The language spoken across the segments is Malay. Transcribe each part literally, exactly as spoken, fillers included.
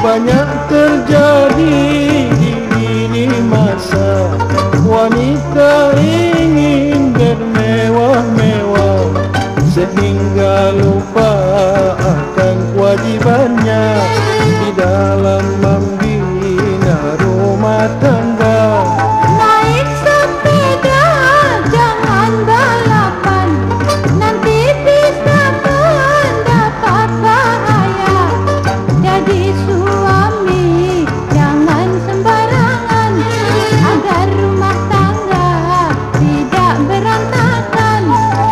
banyak terjadi di ini masa. Wanita ingin bermewah-mewah sehingga lupa akan kewajibannya di dalam membina rumah tangga. Naik sepeda jangan balapan, nanti bisa mendapat bahaya. Jadi suami jangan sembarangan, agar rumah tangga tidak berantakan.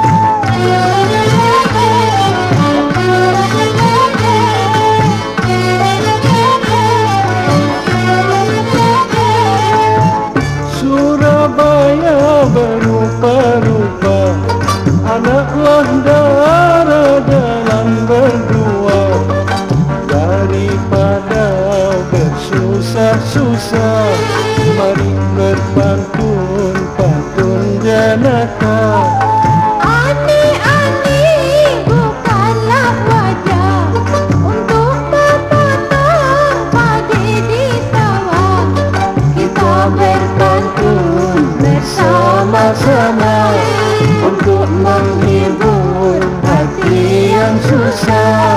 Surabaya berupa-rupa, anaklah darah dalam berdua. Daripada bersusah-susah, mari berpantun-pantun janaka. Ani-ani bukanlah wajah untuk berpotong padi di sawah. Kita berpantun bersama-sama untuk menghibur hati yang susah.